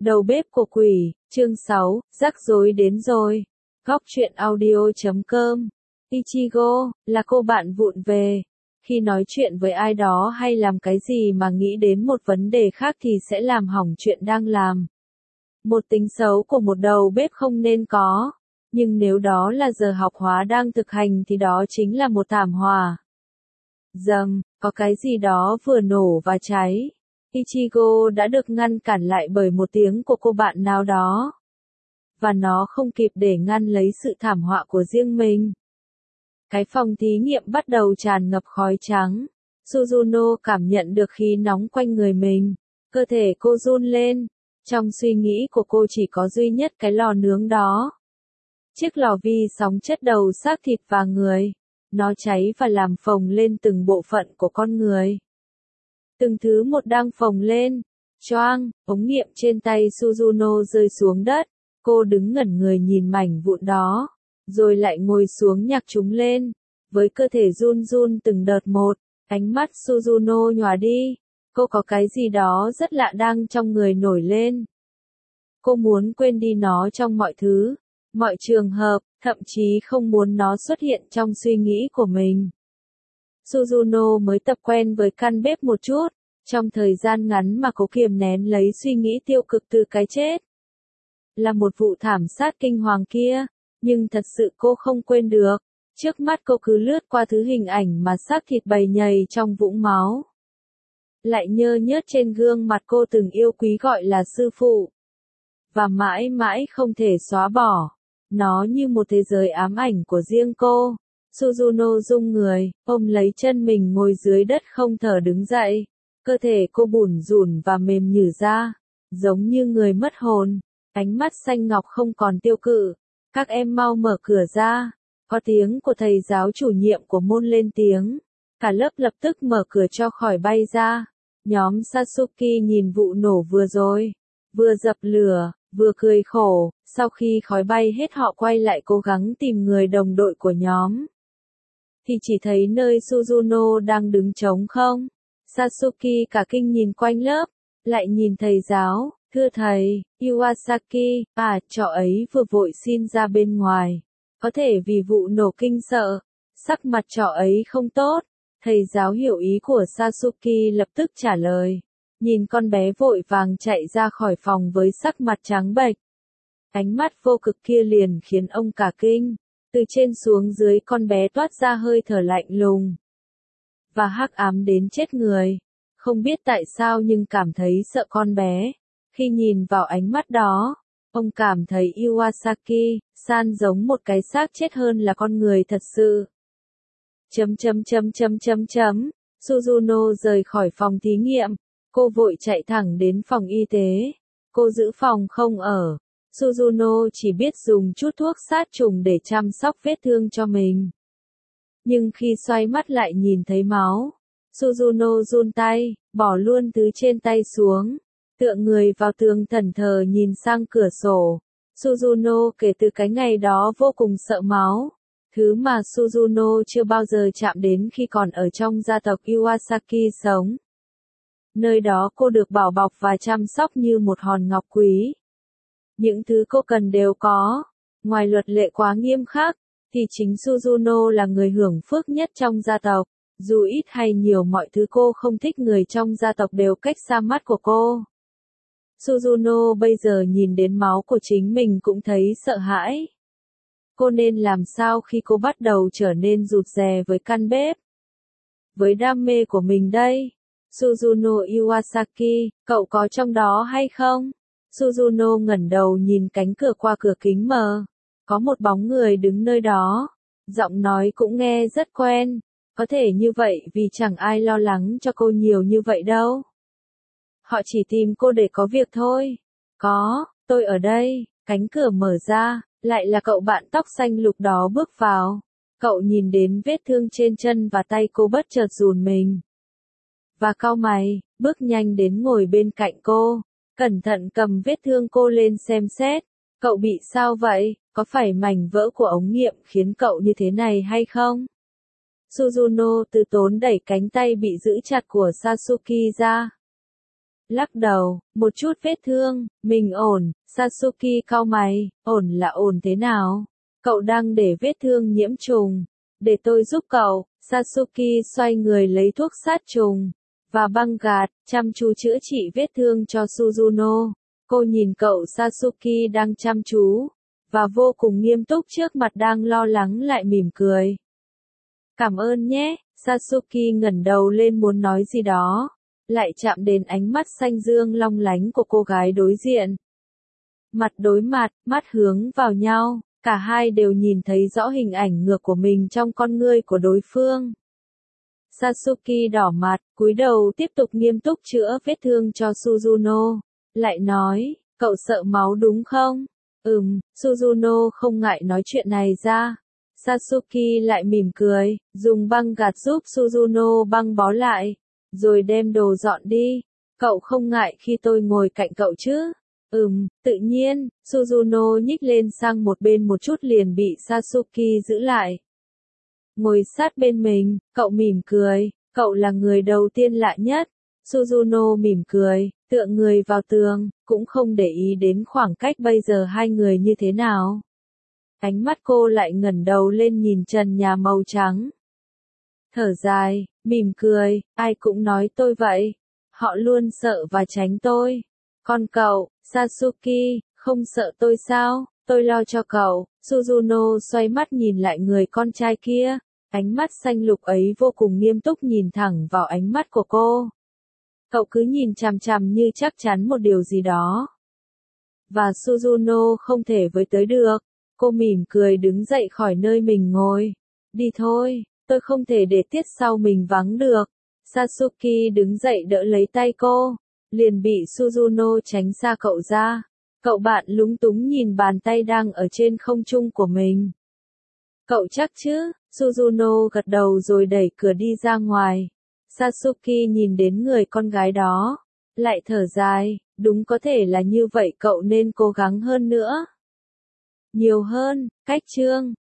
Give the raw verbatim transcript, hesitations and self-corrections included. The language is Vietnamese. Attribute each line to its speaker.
Speaker 1: Đầu bếp của quỷ, chương sáu, rắc rối đến rồi. Góc truyện audio.com. Ichigo, là cô bạn vụng về. Khi nói chuyện với ai đó hay làm cái gì mà nghĩ đến một vấn đề khác thì sẽ làm hỏng chuyện đang làm. Một tính xấu của một đầu bếp không nên có. Nhưng nếu đó là giờ học hóa đang thực hành thì đó chính là một thảm họa. Dầm, có cái gì đó vừa nổ và cháy. Ichigo đã được ngăn cản lại bởi một tiếng của cô bạn nào đó. Và nó không kịp để ngăn lấy sự thảm họa của riêng mình. Cái phòng thí nghiệm bắt đầu tràn ngập khói trắng. Suzuno cảm nhận được khí nóng quanh người mình. Cơ thể cô run lên. Trong suy nghĩ của cô chỉ có duy nhất cái lò nướng đó. Chiếc lò vi sóng chất đầu xác thịt và người. Nó cháy và làm phồng lên từng bộ phận của con người. Từng thứ một đang phồng lên. Choang, ống nghiệm trên tay Suzuno rơi xuống đất. Cô đứng ngẩn người nhìn mảnh vụn đó. Rồi lại ngồi xuống nhặt chúng lên. Với cơ thể run run từng đợt một. Ánh mắt Suzuno nhòa đi. Cô có cái gì đó rất lạ đang trong người nổi lên. Cô muốn quên đi nó trong mọi thứ. Mọi trường hợp, thậm chí không muốn nó xuất hiện trong suy nghĩ của mình. Suzuno mới tập quen với căn bếp một chút, trong thời gian ngắn mà cố kiềm nén lấy suy nghĩ tiêu cực từ cái chết. Là một vụ thảm sát kinh hoàng kia, nhưng thật sự cô không quên được. Trước mắt cô cứ lướt qua thứ hình ảnh mà xác thịt bầy nhầy trong vũng máu. Lại nhơ nhớt trên gương mặt cô từng yêu quý gọi là sư phụ. Và mãi mãi không thể xóa bỏ. Nó như một thế giới ám ảnh của riêng cô. Suzuno rung người, ôm lấy chân mình ngồi dưới đất không thở đứng dậy. Cơ thể cô bủn rủn và mềm nhừ ra, giống như người mất hồn. Ánh mắt xanh ngọc không còn tiêu cự. Các em mau mở cửa ra. Có tiếng của thầy giáo chủ nhiệm của môn lên tiếng. Cả lớp lập tức mở cửa cho khỏi bay ra. Nhóm Satsuki nhìn vụ nổ vừa rồi. Vừa dập lửa, vừa cười khổ. Sau khi khói bay hết họ quay lại cố gắng tìm người đồng đội của nhóm. Thì chỉ thấy nơi Suzuno đang đứng trống không. Satsuki cả kinh nhìn quanh lớp. Lại nhìn thầy giáo. Thưa thầy, Iwasaki, à, trò ấy vừa vội xin ra bên ngoài. Có thể vì vụ nổ kinh sợ. Sắc mặt trò ấy không tốt. Thầy giáo hiểu ý của Satsuki lập tức trả lời. Nhìn con bé vội vàng chạy ra khỏi phòng với sắc mặt trắng bệch. Ánh mắt vô cực kia liền khiến ông cả kinh. Từ trên xuống dưới con bé toát ra hơi thở lạnh lùng. Và hắc ám đến chết người. Không biết tại sao nhưng cảm thấy sợ con bé. Khi nhìn vào ánh mắt đó, ông cảm thấy Iwasaki, san giống một cái xác chết hơn là con người thật sự. Chấm chấm chấm chấm chấm chấm. Suzuno rời khỏi phòng thí nghiệm. Cô vội chạy thẳng đến phòng y tế. Cô giữ phòng không ở. Suzuno chỉ biết dùng chút thuốc sát trùng để chăm sóc vết thương cho mình. Nhưng khi xoay mắt lại nhìn thấy máu, Suzuno run tay, bỏ luôn thứ trên tay xuống, tựa người vào tường thẫn thờ nhìn sang cửa sổ. Suzuno kể từ cái ngày đó vô cùng sợ máu, thứ mà Suzuno chưa bao giờ chạm đến khi còn ở trong gia tộc Iwasaki sống. Nơi đó cô được bảo bọc và chăm sóc như một hòn ngọc quý. Những thứ cô cần đều có. Ngoài luật lệ quá nghiêm khắc, thì chính Suzuno là người hưởng phước nhất trong gia tộc. Dù ít hay nhiều mọi thứ cô không thích người trong gia tộc đều cách xa mắt của cô. Suzuno bây giờ nhìn đến máu của chính mình cũng thấy sợ hãi. Cô nên làm sao khi cô bắt đầu trở nên rụt rè với căn bếp? Với đam mê của mình đây. Suzuno Iwasaki, cậu có trong đó hay không? Suzuno ngẩng đầu nhìn cánh cửa qua cửa kính mờ. Có một bóng người đứng nơi đó. Giọng nói cũng nghe rất quen. Có thể như vậy vì chẳng ai lo lắng cho cô nhiều như vậy đâu. Họ chỉ tìm cô để có việc thôi. Có, tôi ở đây. Cánh cửa mở ra, lại là cậu bạn tóc xanh lục đó bước vào. Cậu nhìn đến vết thương trên chân và tay cô bất chợt run mình. Và cau mày, bước nhanh đến ngồi bên cạnh cô. Cẩn thận cầm vết thương cô lên xem xét. Cậu bị sao vậy? Có phải mảnh vỡ của ống nghiệm khiến cậu như thế này hay không? Suzuno từ tốn đẩy cánh tay bị giữ chặt của Satsuki ra. lắc đầu, một chút vết thương, mình ổn, Satsuki cau mày, ổn là ổn thế nào? Cậu đang để vết thương nhiễm trùng, để tôi giúp cậu, Satsuki xoay người lấy thuốc sát trùng, và băng gạc, chăm chú chữa trị vết thương cho Suzuno. Cô nhìn cậu Satsuki đang chăm chú, và vô cùng nghiêm túc trước mặt đang lo lắng lại mỉm cười. Cảm ơn nhé, Satsuki ngẩng đầu lên muốn nói gì đó, lại chạm đến ánh mắt xanh dương long lánh của cô gái đối diện. Mặt đối mặt, mắt hướng vào nhau, cả hai đều nhìn thấy rõ hình ảnh ngược của mình trong con ngươi của đối phương. Satsuki đỏ mặt, cúi đầu tiếp tục nghiêm túc chữa vết thương cho Suzuno, lại nói, cậu sợ máu đúng không? Ừm, Suzuno không ngại nói chuyện này ra. Satsuki lại mỉm cười, dùng băng gạc giúp Suzuno băng bó lại, rồi đem đồ dọn đi. Cậu không ngại khi tôi ngồi cạnh cậu chứ? Ừm, tự nhiên, Suzuno nhích lên sang một bên một chút liền bị Satsuki giữ lại. Ngồi sát bên mình, cậu mỉm cười, cậu là người đầu tiên lạ nhất. Suzuno mỉm cười, tựa người vào tường, cũng không để ý đến khoảng cách bây giờ hai người như thế nào. Ánh mắt cô lại ngẩng đầu lên nhìn trần nhà màu trắng. Thở dài, mỉm cười, ai cũng nói tôi vậy. Họ luôn sợ và tránh tôi. Còn cậu, Satsuki, không sợ tôi sao? Tôi lo cho cậu. Suzuno xoay mắt nhìn lại người con trai kia. Ánh mắt xanh lục ấy vô cùng nghiêm túc nhìn thẳng vào ánh mắt của cô. Cậu cứ nhìn chằm chằm như chắc chắn một điều gì đó. Và Suzuno không thể với tới được. Cô mỉm cười đứng dậy khỏi nơi mình ngồi. Đi thôi, tôi không thể để tiết sau mình vắng được. Satsuki đứng dậy đỡ lấy tay cô. Liền bị Suzuno tránh xa cậu ra. Cậu bạn lúng túng nhìn bàn tay đang ở trên không trung của mình. Cậu chắc chứ? Suzuno gật đầu rồi đẩy cửa đi ra ngoài. Satsuki nhìn đến người con gái đó, lại thở dài, đúng có thể là như vậy cậu nên cố gắng hơn nữa. Nhiều hơn, cách chương.